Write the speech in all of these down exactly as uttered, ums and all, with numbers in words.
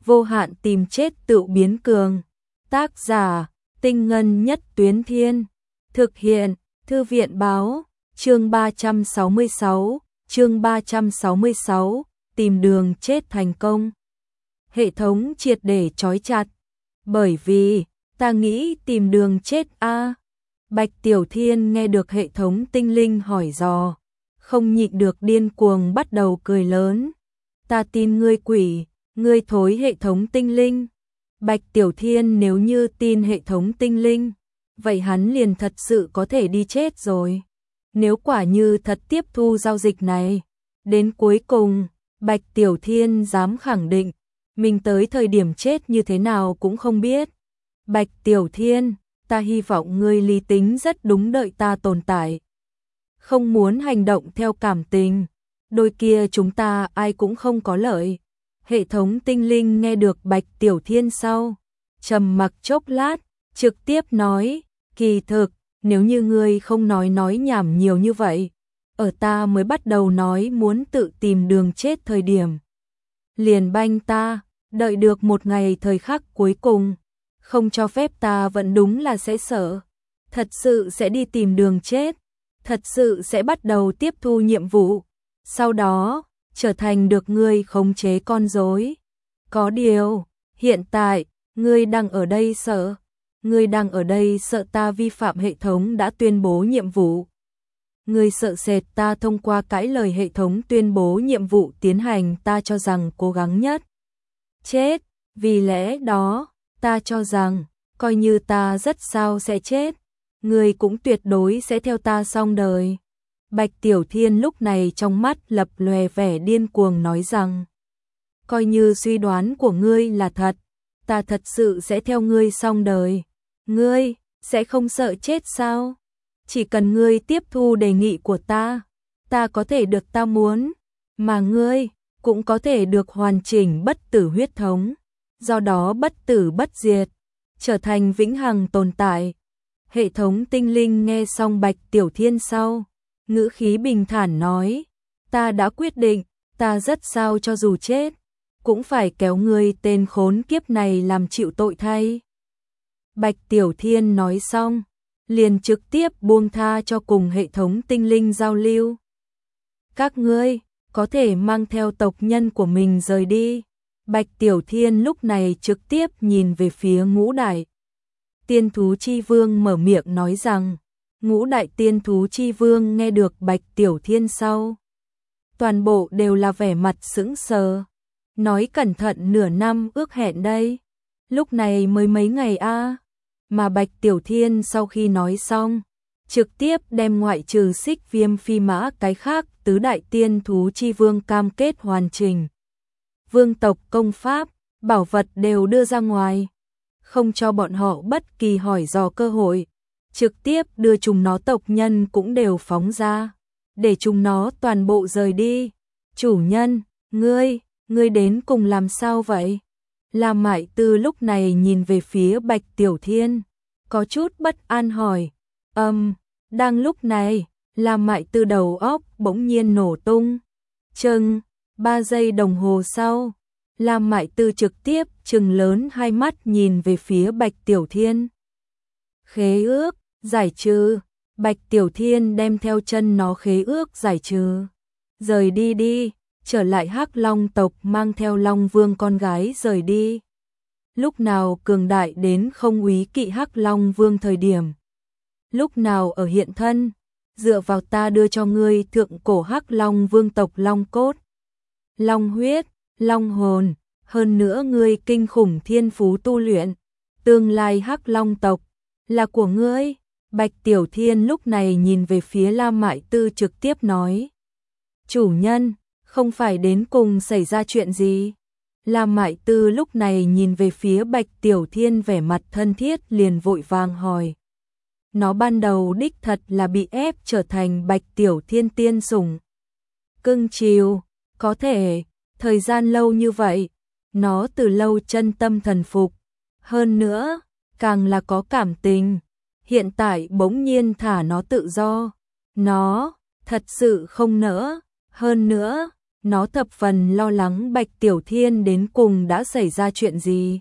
vô hạn tìm chết tự biến cường. Tác giả, Tinh Ngân Nhất Tuyến Thiên. Thực hiện, Thư viện Báo, chương ba trăm sáu mươi sáu, chương ba trăm sáu mươi sáu, tìm đường chết thành công. Hệ thống triệt để trói chặt. Bởi vì, ta nghĩ tìm đường chết a. Bạch Tiểu Thiên nghe được hệ thống tinh linh hỏi dò, không nhịn được điên cuồng bắt đầu cười lớn. Ta tin ngươi quỷ, ngươi thối hệ thống tinh linh. Bạch Tiểu Thiên nếu như tin hệ thống tinh linh, vậy hắn liền thật sự có thể đi chết rồi. Nếu quả như thật tiếp thu giao dịch này, đến cuối cùng, Bạch Tiểu Thiên dám khẳng định, mình tới thời điểm chết như thế nào cũng không biết. Bạch Tiểu Thiên, ta hy vọng ngươi lý tính rất đúng đợi ta tồn tại. Không muốn hành động theo cảm tình, đôi kia chúng ta ai cũng không có lợi. Hệ thống tinh linh nghe được Bạch Tiểu Thiên sau, trầm mặc chốc lát, trực tiếp nói, kỳ thực, nếu như ngươi không nói nói nhảm nhiều như vậy, ở ta mới bắt đầu nói muốn tự tìm đường chết thời điểm. Liền banh ta, đợi được một ngày thời khắc cuối cùng, không cho phép ta vẫn đúng là sẽ sợ. Thật sự sẽ đi tìm đường chết, thật sự sẽ bắt đầu tiếp thu nhiệm vụ, sau đó trở thành được ngươi khống chế con rối. Có điều, hiện tại, ngươi đang ở đây sợ, ngươi đang ở đây sợ ta vi phạm hệ thống đã tuyên bố nhiệm vụ. Ngươi sợ sệt ta thông qua cãi lời hệ thống tuyên bố nhiệm vụ tiến hành ta cho rằng cố gắng nhất. Chết, vì lẽ đó, ta cho rằng, coi như ta rất sao sẽ chết, ngươi cũng tuyệt đối sẽ theo ta xong đời. Bạch Tiểu Thiên lúc này trong mắt lập lòe vẻ điên cuồng nói rằng, coi như suy đoán của ngươi là thật, ta thật sự sẽ theo ngươi xong đời. Ngươi, sẽ không sợ chết sao? Chỉ cần ngươi tiếp thu đề nghị của ta, ta có thể được ta muốn, mà ngươi cũng có thể được hoàn chỉnh bất tử huyết thống, do đó bất tử bất diệt, trở thành vĩnh hằng tồn tại. Hệ thống tinh linh nghe xong Bạch Tiểu Thiên sau, ngữ khí bình thản nói, ta đã quyết định, ta rất sao cho dù chết, cũng phải kéo ngươi tên khốn kiếp này làm chịu tội thay. Bạch Tiểu Thiên nói xong, liền trực tiếp buông tha cho cùng hệ thống tinh linh giao lưu. Các ngươi có thể mang theo tộc nhân của mình rời đi. Bạch Tiểu Thiên lúc này trực tiếp nhìn về phía Ngũ Đại Tiên Thú Chi Vương mở miệng nói rằng, Ngũ Đại Tiên Thú Chi Vương nghe được Bạch Tiểu Thiên sau, toàn bộ đều là vẻ mặt sững sờ, nói cẩn thận nửa năm ước hẹn đây, lúc này mới mấy ngày a. Mà Bạch Tiểu Thiên sau khi nói xong, trực tiếp đem ngoại trừ Xích Viêm Phi Mã cái khác tứ đại tiên thú chi vương cam kết hoàn chỉnh. Vương tộc công pháp, bảo vật đều đưa ra ngoài, không cho bọn họ bất kỳ hỏi dò cơ hội, trực tiếp đưa chúng nó tộc nhân cũng đều phóng ra, để chúng nó toàn bộ rời đi. Chủ nhân, ngươi, ngươi đến cùng làm sao vậy? Lam Mại Tư lúc này nhìn về phía Bạch Tiểu Thiên, có chút bất an hỏi. Âm, um, đang lúc này, Lam Mại Tư đầu óc bỗng nhiên nổ tung. Chừng, ba giây đồng hồ sau, Lam Mại Tư trực tiếp trừng lớn hai mắt nhìn về phía Bạch Tiểu Thiên. Khế ước, giải trừ. Bạch Tiểu Thiên đem theo chân nó khế ước giải trừ. Rời đi đi, trở lại Hắc Long tộc mang theo Long Vương con gái rời đi. Lúc nào cường đại đến không úy kỵ Hắc Long Vương thời điểm. Lúc nào ở hiện thân, dựa vào ta đưa cho ngươi thượng cổ Hắc Long Vương tộc Long cốt, Long huyết, Long hồn, hơn nữa ngươi kinh khủng thiên phú tu luyện, tương lai Hắc Long tộc là của ngươi. Bạch Tiểu Thiên lúc này nhìn về phía Lam Mại Tư trực tiếp nói, chủ nhân, không phải đến cùng xảy ra chuyện gì? Lam Mại Tư lúc này nhìn về phía Bạch Tiểu Thiên vẻ mặt thân thiết liền vội vàng hỏi. Nó ban đầu đích thật là bị ép trở thành Bạch Tiểu Thiên tiên sủng. Cưng chiều, có thể, thời gian lâu như vậy, nó từ lâu chân tâm thần phục. Hơn nữa, càng là có cảm tình, hiện tại bỗng nhiên thả nó tự do. Nó, thật sự không nỡ, hơn nữa, Nó thập phần lo lắng Bạch Tiểu Thiên đến cùng đã xảy ra chuyện gì.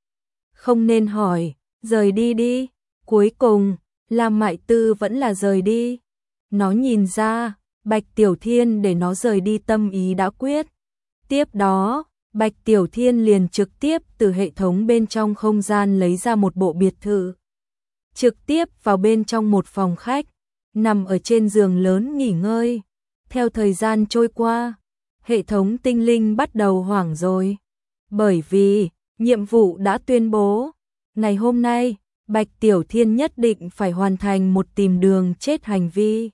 Không nên hỏi, rời đi đi. Cuối cùng, Lam Mại Tư vẫn là rời đi. Nó nhìn ra, Bạch Tiểu Thiên để nó rời đi tâm ý đã quyết. Tiếp đó, Bạch Tiểu Thiên liền trực tiếp từ hệ thống bên trong không gian lấy ra một bộ biệt thự. Trực tiếp vào bên trong một phòng khách, nằm ở trên giường lớn nghỉ ngơi. Theo thời gian trôi qua, hệ thống tinh linh bắt đầu hoảng rồi. Bởi vì, nhiệm vụ đã tuyên bố, ngày hôm nay, Bạch Tiểu Thiên nhất định phải hoàn thành một tìm đường chết hành vi.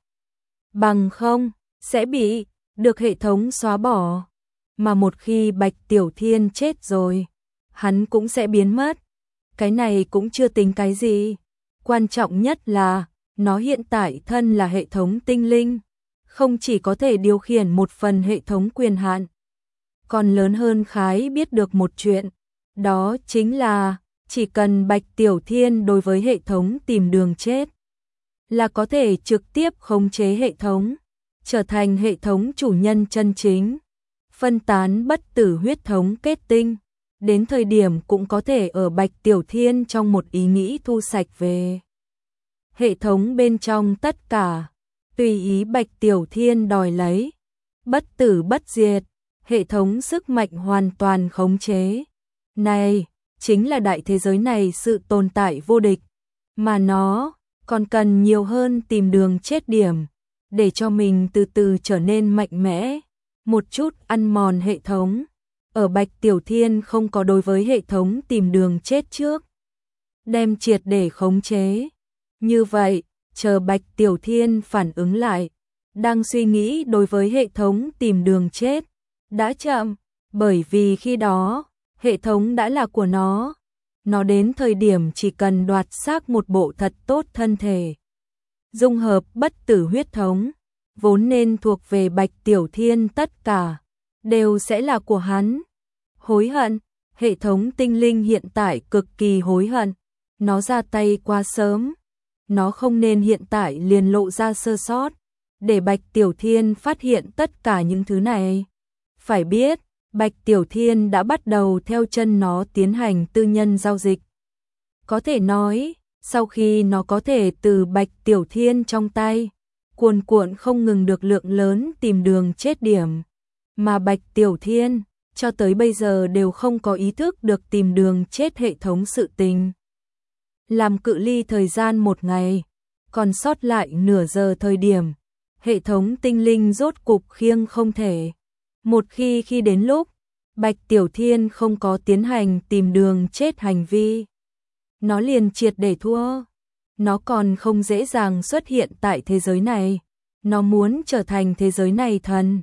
Bằng không, sẽ bị được hệ thống xóa bỏ. Mà một khi Bạch Tiểu Thiên chết rồi, hắn cũng sẽ biến mất. Cái này cũng chưa tính cái gì. Quan trọng nhất là, nó hiện tại thân là hệ thống tinh linh, không chỉ có thể điều khiển một phần hệ thống quyền hạn, còn lớn hơn khái biết được một chuyện, đó chính là chỉ cần Bạch Tiểu Thiên đối với hệ thống tìm đường chết, là có thể trực tiếp khống chế hệ thống, trở thành hệ thống chủ nhân chân chính, phân tán bất tử huyết thống kết tinh, đến thời điểm cũng có thể ở Bạch Tiểu Thiên trong một ý nghĩ thu sạch về hệ thống bên trong tất cả, tùy ý Bạch Tiểu Thiên đòi lấy, bất tử bất diệt, hệ thống sức mạnh hoàn toàn khống chế. Này, chính là đại thế giới này sự tồn tại vô địch, mà nó còn cần nhiều hơn tìm đường chết điểm, để cho mình từ từ trở nên mạnh mẽ, một chút ăn mòn hệ thống. Ở Bạch Tiểu Thiên không có đối với hệ thống tìm đường chết trước, đem triệt để khống chế. Như vậy, chờ Bạch Tiểu Thiên phản ứng lại, đang suy nghĩ đối với hệ thống tìm đường chết, đã chậm, bởi vì khi đó, hệ thống đã là của nó. Nó đến thời điểm chỉ cần đoạt xác một bộ thật tốt thân thể, dung hợp bất tử huyết thống, vốn nên thuộc về Bạch Tiểu Thiên tất cả, đều sẽ là của hắn. Hối hận, hệ thống tinh linh hiện tại cực kỳ hối hận, nó ra tay quá sớm, nó không nên hiện tại liền lộ ra sơ sót, để Bạch Tiểu Thiên phát hiện tất cả những thứ này. Phải biết, Bạch Tiểu Thiên đã bắt đầu theo chân nó tiến hành tư nhân giao dịch. Có thể nói, sau khi nó có thể từ Bạch Tiểu Thiên trong tay, cuồn cuộn không ngừng được lượng lớn tìm đường chết điểm, mà Bạch Tiểu Thiên cho tới bây giờ đều không có ý thức được tìm đường chết hệ thống sự tình. Làm cự ly thời gian một ngày, còn sót lại nửa giờ thời điểm, hệ thống tinh linh rốt cục khiêng không thể. Một khi khi đến lúc, Bạch Tiểu Thiên không có tiến hành tìm đường chết hành vi, nó liền triệt để thua. Nó còn không dễ dàng xuất hiện tại thế giới này, nó muốn trở thành thế giới này thần,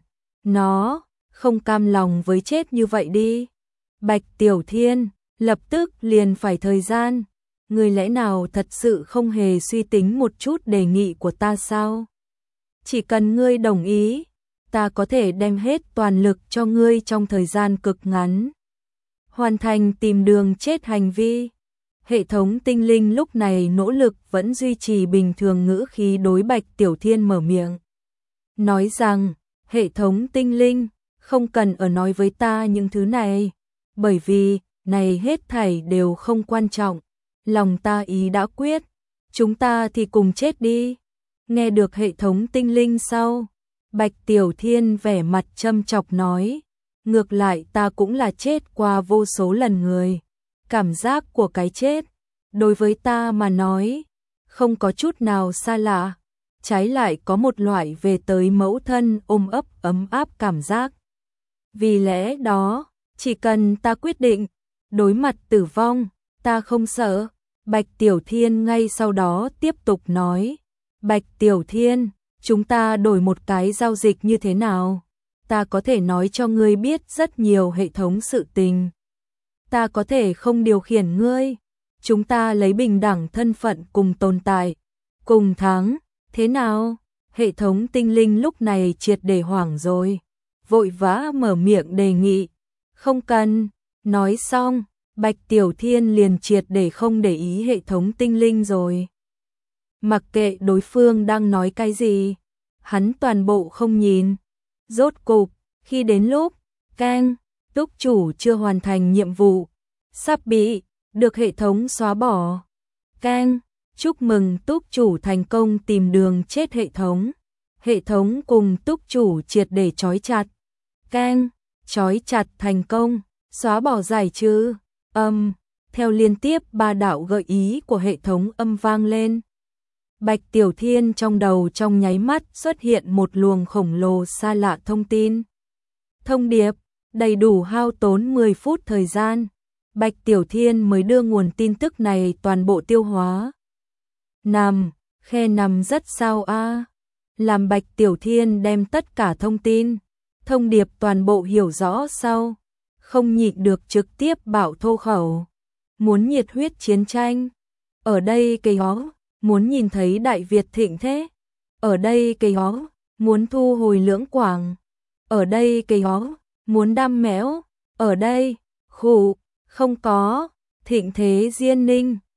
nó không cam lòng với chết như vậy đi. Bạch Tiểu Thiên lập tức liền phải thời gian, người lẽ nào thật sự không hề suy tính một chút đề nghị của ta sao? Chỉ cần ngươi đồng ý, ta có thể đem hết toàn lực cho ngươi trong thời gian cực ngắn, hoàn thành tìm đường chết hành vi. Hệ thống tinh linh lúc này nỗ lực vẫn duy trì bình thường ngữ khí đối Bạch Tiểu Thiên mở miệng, nói rằng, hệ thống tinh linh, không cần ở nói với ta những thứ này, bởi vì, này hết thảy đều không quan trọng, lòng ta ý đã quyết, chúng ta thì cùng chết đi. Nghe được hệ thống tinh linh sau, Bạch Tiểu Thiên vẻ mặt châm chọc nói, ngược lại ta cũng là chết qua vô số lần người, cảm giác của cái chết, đối với ta mà nói, không có chút nào xa lạ, trái lại có một loại về tới mẫu thân ôm ấp ấm áp cảm giác. Vì lẽ đó, chỉ cần ta quyết định, đối mặt tử vong, ta không sợ. Bạch Tiểu Thiên ngay sau đó tiếp tục nói, Bạch Tiểu Thiên, chúng ta đổi một cái giao dịch như thế nào? Ta có thể nói cho ngươi biết rất nhiều hệ thống sự tình. Ta có thể không điều khiển ngươi. Chúng ta lấy bình đẳng thân phận cùng tồn tại, cùng thắng, thế nào? Hệ thống tinh linh lúc này triệt để hoảng rồi, vội vã mở miệng đề nghị, không cần. Nói xong, Bạch Tiểu Thiên liền triệt để không để ý hệ thống tinh linh rồi. Mặc kệ đối phương đang nói cái gì, hắn toàn bộ không nhìn. Rốt cục, Khi đến lúc Keng, túc chủ chưa hoàn thành nhiệm vụ, sắp bị được hệ thống xóa bỏ. Keng, chúc mừng túc chủ thành công tìm đường chết hệ thống. Hệ thống cùng túc chủ triệt để trói chặt. Keng, trói chặt thành công, xóa bỏ giải trừ. Âm, theo liên tiếp ba đạo gợi ý của hệ thống âm vang lên. Bạch Tiểu Thiên trong đầu trong nháy mắt xuất hiện một luồng khổng lồ xa lạ thông tin. Thông điệp, đầy đủ hao tốn mười phút thời gian. Bạch Tiểu Thiên mới đưa nguồn tin tức này toàn bộ tiêu hóa. Nằm, khe nằm rất sao a. Làm Bạch Tiểu Thiên đem tất cả thông tin, thông điệp toàn bộ hiểu rõ sau, không nhịn được trực tiếp bảo thô khẩu. Muốn nhiệt huyết chiến tranh, ở đây cây hó, muốn nhìn thấy Đại Việt thịnh thế, ở đây cây hó, muốn thu hồi Lưỡng Quảng, ở đây cây hó, muốn đam mẽo, ở đây, khủ, không có, thịnh thế Diên Ninh,